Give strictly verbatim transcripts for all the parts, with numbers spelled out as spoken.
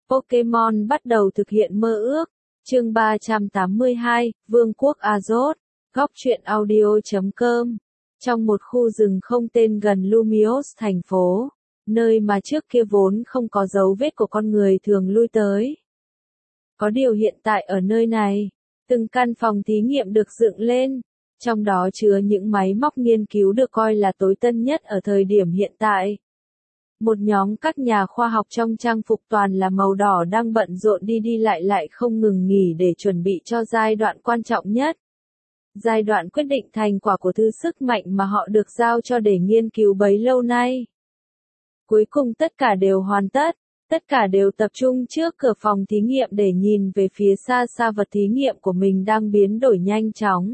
Pokémon bắt đầu thực hiện mơ ước. Chương ba trăm tám mươi hai, Vương quốc Azoth. Góc truyện audio chấm com. Trong một khu rừng không tên gần Lumios thành phố, nơi mà trước kia vốn không có dấu vết của con người thường lui tới. Có điều hiện tại ở nơi này, từng căn phòng thí nghiệm được dựng lên, trong đó chứa những máy móc nghiên cứu được coi là tối tân nhất ở thời điểm hiện tại. Một nhóm các nhà khoa học trong trang phục toàn là màu đỏ đang bận rộn đi đi lại lại không ngừng nghỉ để chuẩn bị cho giai đoạn quan trọng nhất. Giai đoạn quyết định thành quả của thứ sức mạnh mà họ được giao cho để nghiên cứu bấy lâu nay. Cuối cùng tất cả đều hoàn tất, tất cả đều tập trung trước cửa phòng thí nghiệm để nhìn về phía xa xa vật thí nghiệm của mình đang biến đổi nhanh chóng.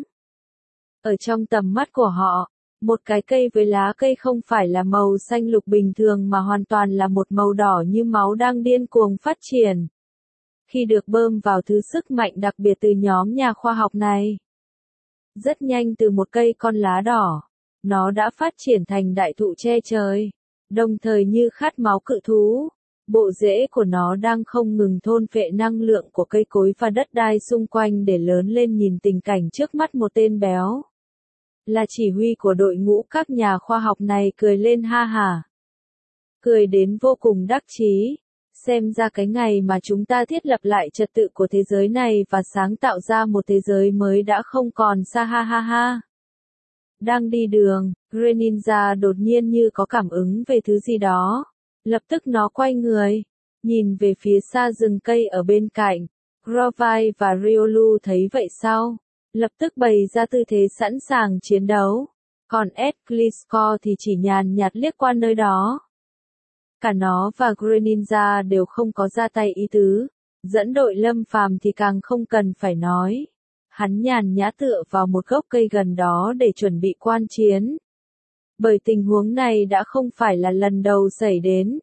Ở trong tầm mắt của họ, một cái cây với lá cây không phải là màu xanh lục bình thường mà hoàn toàn là một màu đỏ như máu đang điên cuồng phát triển. Khi được bơm vào thứ sức mạnh đặc biệt từ nhóm nhà khoa học này, rất nhanh từ một cây con lá đỏ, nó đã phát triển thành đại thụ che trời, đồng thời như khát máu cự thú. Bộ rễ của nó đang không ngừng thôn phệ năng lượng của cây cối và đất đai xung quanh để lớn lên. Nhìn tình cảnh trước mắt, một tên béo là chỉ huy của đội ngũ các nhà khoa học này cười lên ha hả. Cười đến vô cùng đắc chí. Xem ra cái ngày mà chúng ta thiết lập lại trật tự của thế giới này và sáng tạo ra một thế giới mới đã không còn xa ha ha ha. Đang đi đường, Greninja đột nhiên như có cảm ứng về thứ gì đó. Lập tức nó quay người, nhìn về phía xa rừng cây ở bên cạnh. Grovyle và Riolu thấy vậy sau, lập tức bày ra tư thế sẵn sàng chiến đấu. Còn Ed Gliscor thì chỉ nhàn nhạt liếc qua nơi đó. Cả nó và Greninja đều không có ra tay ý tứ. Dẫn đội Lâm Phàm thì càng không cần phải nói. Hắn nhàn nhã tựa vào một gốc cây gần đó để chuẩn bị quan chiến. Bởi tình huống này đã không phải là lần đầu xảy đến.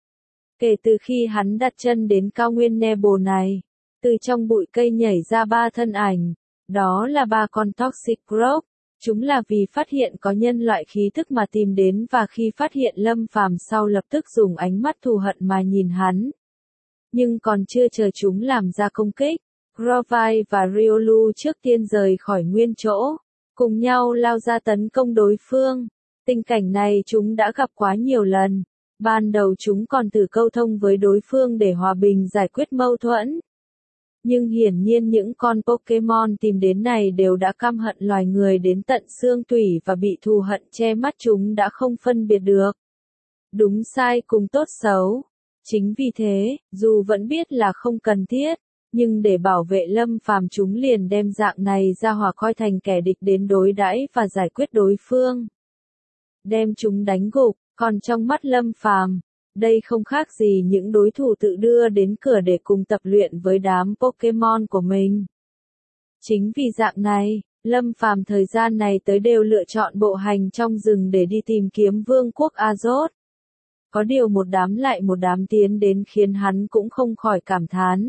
Kể từ khi hắn đặt chân đến cao nguyên Nebo này, từ trong bụi cây nhảy ra ba thân ảnh. Đó là ba con Toxic Grove. Chúng là vì phát hiện có nhân loại khí thức mà tìm đến, và khi phát hiện Lâm Phàm sau lập tức dùng ánh mắt thù hận mà nhìn hắn. Nhưng còn chưa chờ chúng làm ra công kích, Grovyle và Riolu trước tiên rời khỏi nguyên chỗ, cùng nhau lao ra tấn công đối phương. Tình cảnh này chúng đã gặp quá nhiều lần. Ban đầu chúng còn thử câu thông với đối phương để hòa bình giải quyết mâu thuẫn. Nhưng hiển nhiên những con Pokémon tìm đến này đều đã căm hận loài người đến tận xương tủy và bị thù hận che mắt, chúng đã không phân biệt được đúng sai cùng tốt xấu. Chính vì thế, dù vẫn biết là không cần thiết, nhưng để bảo vệ Lâm Phàm chúng liền đem dạng này ra hòa coi thành kẻ địch đến đối đãi và giải quyết đối phương. Đem chúng đánh gục, còn trong mắt Lâm Phàm, đây không khác gì những đối thủ tự đưa đến cửa để cùng tập luyện với đám Pokémon của mình. Chính vì dạng này, Lâm Phàm thời gian này tới đều lựa chọn bộ hành trong rừng để đi tìm kiếm Vương quốc Azoth. Có điều một đám lại một đám tiến đến khiến hắn cũng không khỏi cảm thán.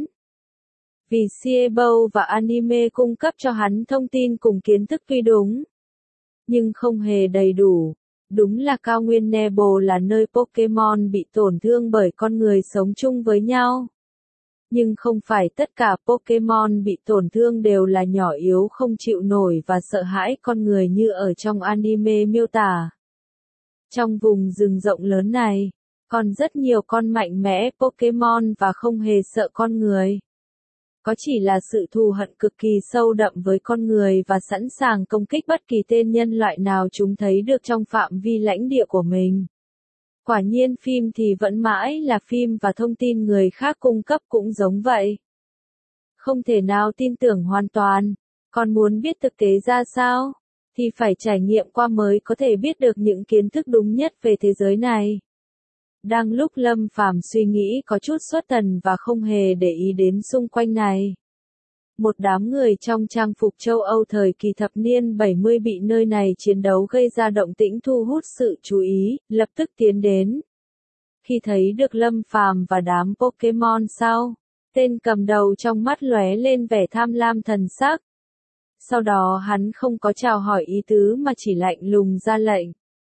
Vì Siebo và anime cung cấp cho hắn thông tin cùng kiến thức tuy đúng, nhưng không hề đầy đủ. Đúng là cao nguyên Nebo là nơi Pokémon bị tổn thương bởi con người sống chung với nhau. Nhưng không phải tất cả Pokémon bị tổn thương đều là nhỏ yếu không chịu nổi và sợ hãi con người như ở trong anime miêu tả. Trong vùng rừng rộng lớn này, còn rất nhiều con mạnh mẽ Pokémon và không hề sợ con người. Có chỉ là sự thù hận cực kỳ sâu đậm với con người và sẵn sàng công kích bất kỳ tên nhân loại nào chúng thấy được trong phạm vi lãnh địa của mình. Quả nhiên phim thì vẫn mãi là phim và thông tin người khác cung cấp cũng giống vậy. Không thể nào tin tưởng hoàn toàn. Còn muốn biết thực tế ra sao, thì phải trải nghiệm qua mới có thể biết được những kiến thức đúng nhất về thế giới này. Đang lúc Lâm Phàm suy nghĩ có chút xuất thần và không hề để ý đến xung quanh này, một đám người trong trang phục châu Âu thời kỳ thập niên bảy mươi bị nơi này chiến đấu gây ra động tĩnh thu hút sự chú ý, lập tức tiến đến. Khi thấy được Lâm Phàm và đám Pokémon sau, tên cầm đầu trong mắt lóe lên vẻ tham lam thần sắc. Sau đó hắn không có chào hỏi ý tứ mà chỉ lạnh lùng ra lệnh.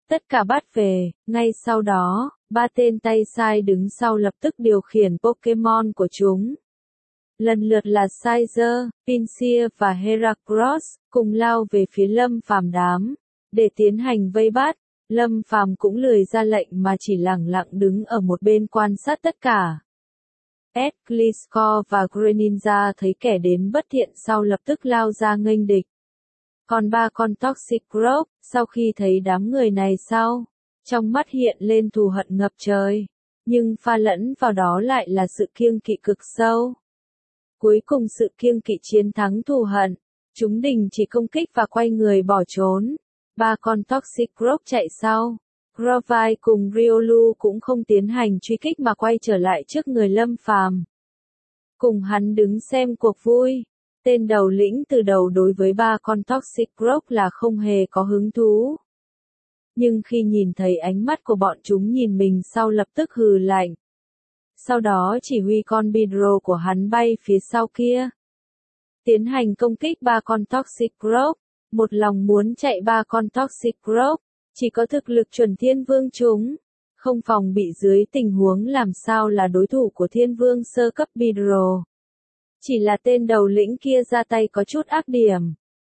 Tất cả bắt về, ngay sau đó, ba tên tay sai đứng sau lập tức điều khiển Pokemon của chúng. Lần lượt là Scyther, Pinsir và Heracross, cùng lao về phía Lâm Phàm đám, để tiến hành vây bắt. Lâm Phàm cũng lười ra lệnh mà chỉ lẳng lặng đứng ở một bên quan sát tất cả. Ed Gliscor và Greninja thấy kẻ đến bất thiện sau lập tức lao ra nghênh địch. Còn ba con Toxicroak, sau khi thấy đám người này sau, trong mắt hiện lên thù hận ngập trời, nhưng pha lẫn vào đó lại là sự kiêng kỵ cực sâu. Cuối cùng sự kiêng kỵ chiến thắng thù hận, chúng đình chỉ công kích và quay người bỏ trốn. Ba con Toxicroak chạy sau. Grovyle cùng Riolu cũng không tiến hành truy kích mà quay trở lại trước người Lâm Phàm. Cùng hắn đứng xem cuộc vui. Tên đầu lĩnh từ đầu đối với ba con Toxicroak là không hề có hứng thú. Nhưng khi nhìn thấy ánh mắt của bọn chúng nhìn mình sau lập tức hừ lạnh. Sau đó chỉ huy con Beedrill của hắn bay phía sau kia. Tiến hành công kích ba con Toxicroak. Một lòng muốn chạy ba con Toxicroak, chỉ có thực lực chuẩn thiên vương chúng, không phòng bị dưới tình huống làm sao là đối thủ của thiên vương sơ cấp Beedrill. Chỉ là tên đầu lĩnh kia ra tay có chút ác điểm.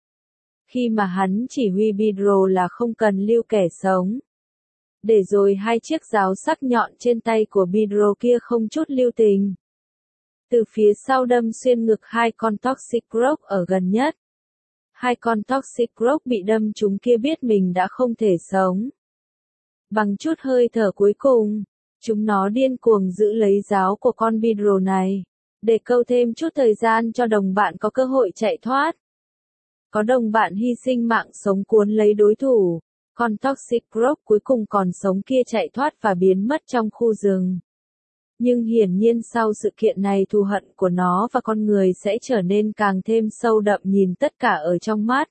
Khi mà hắn chỉ huy Beedrill là không cần lưu kẻ sống. Để rồi hai chiếc giáo sắc nhọn trên tay của Beedrill kia không chút lưu tình. Từ phía sau đâm xuyên ngực hai con Toxicroak ở gần nhất. Hai con Toxicroak bị đâm chúng kia biết mình đã không thể sống. Bằng chút hơi thở cuối cùng, chúng nó điên cuồng giữ lấy giáo của con Beedrill này, để câu thêm chút thời gian cho đồng bạn có cơ hội chạy thoát. Có đồng bạn hy sinh mạng sống cuốn lấy đối thủ, con Toxicroak cuối cùng còn sống kia chạy thoát và biến mất trong khu rừng. Nhưng hiển nhiên sau sự kiện này thù hận của nó và con người sẽ trở nên càng thêm sâu đậm nhìn tất cả ở trong mắt.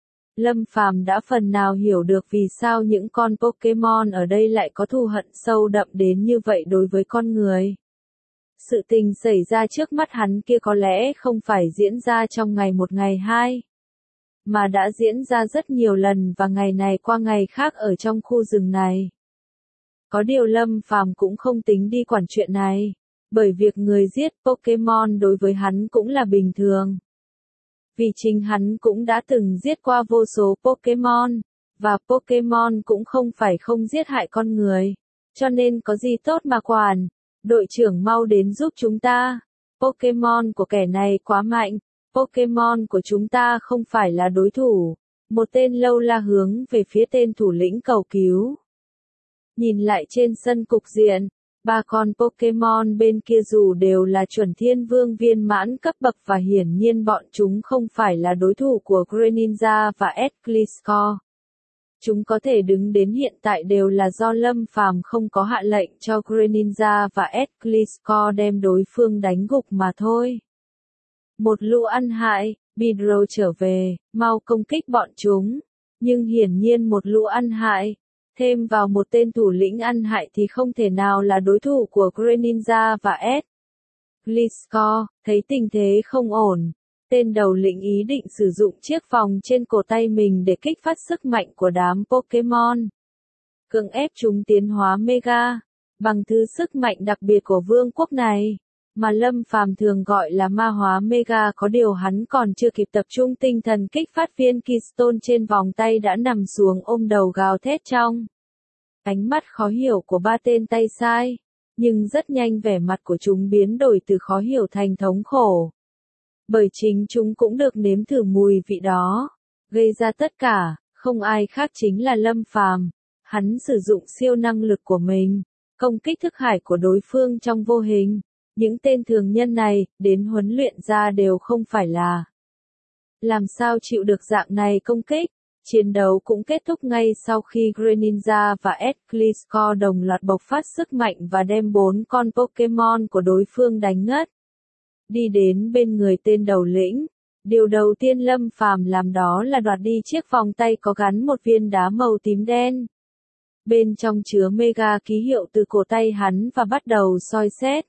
Lâm Phàm đã phần nào hiểu được vì sao những con Pokemon ở đây lại có thù hận sâu đậm đến như vậy đối với con người. Sự tình xảy ra trước mắt hắn kia có lẽ không phải diễn ra trong ngày một ngày hai, mà đã diễn ra rất nhiều lần và ngày này qua ngày khác ở trong khu rừng này. Có điều Lâm Phàm cũng không tính đi quản chuyện này, bởi việc người giết Pokemon đối với hắn cũng là bình thường. Vì chính hắn cũng đã từng giết qua vô số Pokemon, và Pokemon cũng không phải không giết hại con người, cho nên có gì tốt mà quản. Đội trưởng mau đến giúp chúng ta. Pokemon của kẻ này quá mạnh, Pokemon của chúng ta không phải là đối thủ. Một tên lâu la hướng về phía tên thủ lĩnh cầu cứu. Nhìn lại trên sân cục diện, ba con Pokemon bên kia dù đều là chuẩn thiên vương viên mãn cấp bậc và hiển nhiên bọn chúng không phải là đối thủ của Greninja và Ed Gliscor. Chúng có thể đứng đến hiện tại đều là do Lâm Phàm không có hạ lệnh cho Greninja và Ed Gliscor đem đối phương đánh gục mà thôi. Một lũ ăn hại, Beedrill trở về, mau công kích bọn chúng. Nhưng hiển nhiên một lũ ăn hại, thêm vào một tên thủ lĩnh ăn hại thì không thể nào là đối thủ của Greninja và Ed Gliscor. Thấy tình thế không ổn, tên đầu lĩnh ý định sử dụng chiếc vòng trên cổ tay mình để kích phát sức mạnh của đám Pokemon. Cưỡng ép chúng tiến hóa Mega, bằng thứ sức mạnh đặc biệt của vương quốc này, mà Lâm Phàm thường gọi là ma hóa Mega. Có điều hắn còn chưa kịp tập trung tinh thần kích phát viên Keystone trên vòng tay đã nằm xuống ôm đầu gào thét trong ánh mắt khó hiểu của ba tên tay sai, nhưng rất nhanh vẻ mặt của chúng biến đổi từ khó hiểu thành thống khổ. Bởi chính chúng cũng được nếm thử mùi vị đó. Gây ra tất cả, không ai khác chính là Lâm Phàm. Hắn sử dụng siêu năng lực của mình, công kích thức hải của đối phương trong vô hình. Những tên thường nhân này, đến huấn luyện ra đều không phải là. Làm sao chịu được dạng này công kích? Chiến đấu cũng kết thúc ngay sau khi Greninja và Ed Gliscor đồng loạt bộc phát sức mạnh và đem bốn con Pokemon của đối phương đánh ngất. Đi đến bên người tên đầu lĩnh, điều đầu tiên Lâm Phàm làm đó là đoạt đi chiếc vòng tay có gắn một viên đá màu tím đen. Bên trong chứa Mega ký hiệu từ cổ tay hắn và bắt đầu soi xét.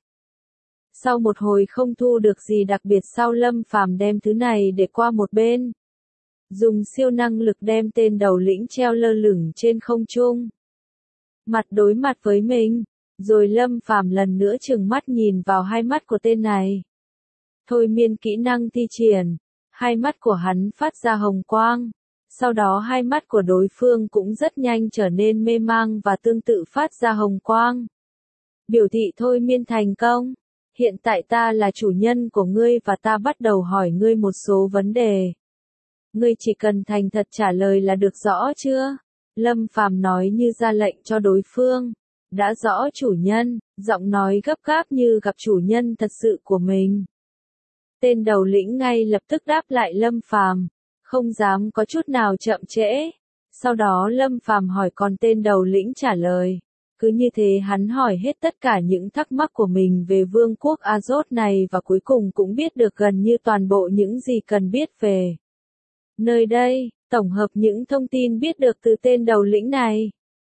Sau một hồi không thu được gì đặc biệt sau Lâm Phàm đem thứ này để qua một bên. dùng siêu năng lực đem tên đầu lĩnh treo lơ lửng trên không trung. Mặt đối mặt với mình, rồi Lâm Phàm lần nữa trừng mắt nhìn vào hai mắt của tên này. Thôi miên kỹ năng thi triển, hai mắt của hắn phát ra hồng quang, sau đó hai mắt của đối phương cũng rất nhanh trở nên mê mang và tương tự phát ra hồng quang. Biểu thị thôi miên thành công. Hiện tại ta là chủ nhân của ngươi và ta bắt đầu hỏi ngươi một số vấn đề. Ngươi chỉ cần thành thật trả lời là được, rõ chưa? Lâm Phàm nói như ra lệnh cho đối phương. Đã rõ chủ nhân, giọng nói gấp gáp như gặp chủ nhân thật sự của mình. Tên đầu lĩnh ngay lập tức đáp lại Lâm Phàm, không dám có chút nào chậm trễ. Sau đó Lâm Phàm hỏi còn tên đầu lĩnh trả lời. Cứ như thế hắn hỏi hết tất cả những thắc mắc của mình về vương quốc Azot này và cuối cùng cũng biết được gần như toàn bộ những gì cần biết về nơi đây, tổng hợp những thông tin biết được từ tên đầu lĩnh này.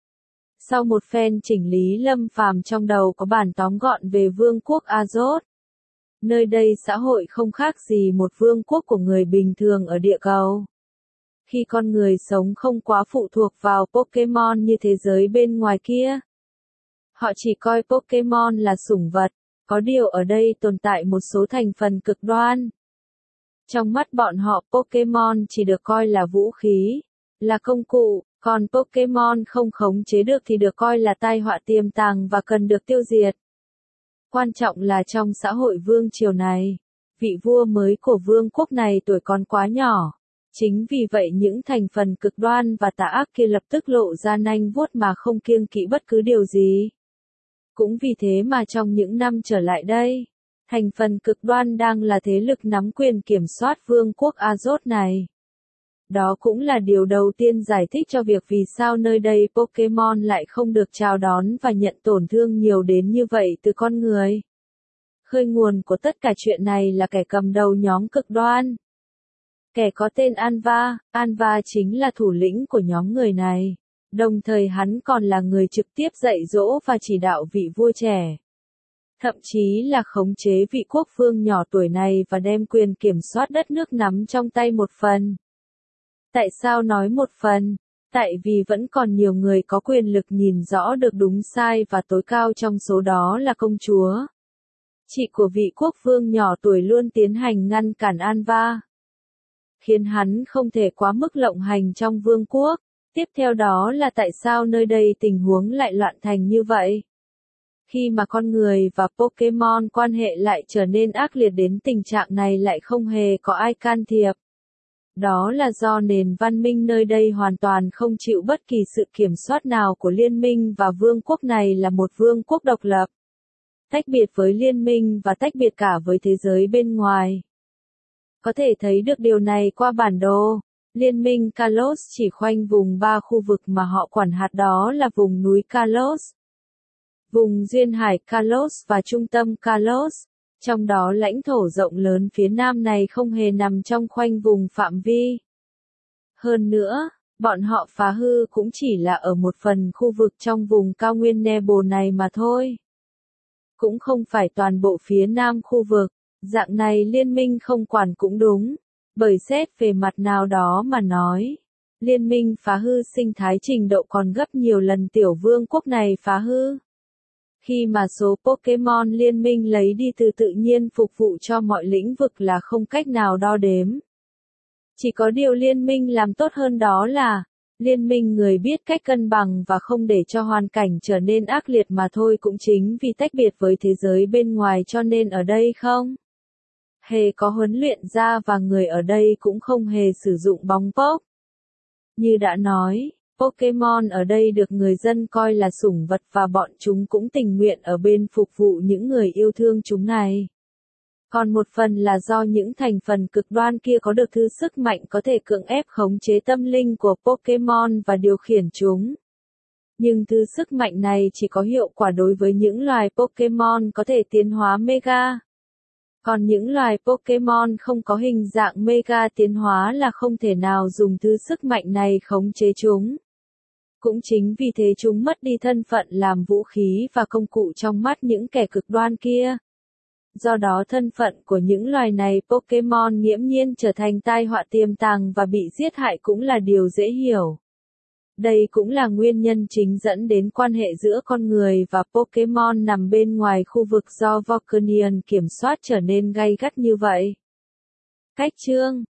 Sau một phen chỉnh lý, Lâm Phàm trong đầu có bản tóm gọn về vương quốc Azot. Nơi đây xã hội không khác gì một vương quốc của người bình thường ở địa cầu. Khi con người sống không quá phụ thuộc vào Pokemon như thế giới bên ngoài kia. Họ chỉ coi Pokemon là sủng vật, có điều ở đây tồn tại một số thành phần cực đoan. Trong mắt bọn họ Pokemon chỉ được coi là vũ khí, là công cụ, còn Pokemon không khống chế được thì được coi là tai họa tiềm tàng và cần được tiêu diệt. Quan trọng là trong xã hội vương triều này, vị vua mới của vương quốc này tuổi còn quá nhỏ. Chính vì vậy những thành phần cực đoan và tà ác kia lập tức lộ ra nanh vuốt mà không kiêng kỵ bất cứ điều gì. Cũng vì thế mà trong những năm trở lại đây, thành phần cực đoan đang là thế lực nắm quyền kiểm soát vương quốc Azot này. Đó cũng là điều đầu tiên giải thích cho việc vì sao nơi đây Pokemon lại không được chào đón và nhận tổn thương nhiều đến như vậy từ con người. Khơi nguồn của tất cả chuyện này là kẻ cầm đầu nhóm cực đoan. Kẻ có tên Anva, Anva chính là thủ lĩnh của nhóm người này. Đồng thời hắn còn là người trực tiếp dạy dỗ và chỉ đạo vị vua trẻ. Thậm chí là khống chế vị quốc vương nhỏ tuổi này và đem quyền kiểm soát đất nước nắm trong tay một phần. Tại sao nói một phần? Tại vì vẫn còn nhiều người có quyền lực nhìn rõ được đúng sai và tối cao trong số đó là công chúa. Chị của vị quốc vương nhỏ tuổi luôn tiến hành ngăn cản Anva, khiến hắn không thể quá mức lộng hành trong vương quốc. Tiếp theo đó là tại sao nơi đây tình huống lại loạn thành như vậy? Khi mà con người và Pokemon quan hệ lại trở nên ác liệt đến tình trạng này lại không hề có ai can thiệp. Đó là do nền văn minh nơi đây hoàn toàn không chịu bất kỳ sự kiểm soát nào của liên minh và vương quốc này là một vương quốc độc lập. Tách biệt với liên minh và tách biệt cả với thế giới bên ngoài. Có thể thấy được điều này qua bản đồ. Liên minh Kalos chỉ khoanh vùng ba khu vực mà họ quản hạt, đó là vùng núi Kalos, vùng duyên hải Kalos và trung tâm Kalos. Trong đó lãnh thổ rộng lớn phía nam này không hề nằm trong khoanh vùng phạm vi. Hơn nữa, bọn họ phá hư cũng chỉ là ở một phần khu vực trong vùng cao nguyên Nebo này mà thôi. Cũng không phải toàn bộ phía nam khu vực. Dạng này liên minh không quản cũng đúng. Bởi xét về mặt nào đó mà nói, liên minh phá hư sinh thái trình độ còn gấp nhiều lần tiểu vương quốc này phá hư. Khi mà số Pokemon liên minh lấy đi từ tự nhiên phục vụ cho mọi lĩnh vực là không cách nào đo đếm. Chỉ có điều liên minh làm tốt hơn, đó là, liên minh người biết cách cân bằng và không để cho hoàn cảnh trở nên ác liệt mà thôi. Cũng chính vì tách biệt với thế giới bên ngoài cho nên ở đây không hề có huấn luyện ra và người ở đây cũng không hề sử dụng bóng pok. Như đã nói, Pokemon ở đây được người dân coi là sủng vật và bọn chúng cũng tình nguyện ở bên phục vụ những người yêu thương chúng này. Còn một phần là do những thành phần cực đoan kia có được thứ sức mạnh có thể cưỡng ép khống chế tâm linh của Pokemon và điều khiển chúng. Nhưng thứ sức mạnh này chỉ có hiệu quả đối với những loài Pokemon có thể tiến hóa Mega. Còn những loài Pokemon không có hình dạng Mega tiến hóa là không thể nào dùng thứ sức mạnh này khống chế chúng. Cũng chính vì thế chúng mất đi thân phận làm vũ khí và công cụ trong mắt những kẻ cực đoan kia. Do đó thân phận của những loài này Pokémon nghiễm nhiên trở thành tai họa tiềm tàng và bị giết hại cũng là điều dễ hiểu. Đây cũng là nguyên nhân chính dẫn đến quan hệ giữa con người và Pokémon nằm bên ngoài khu vực do Volcanion kiểm soát trở nên gay gắt như vậy. Cách chương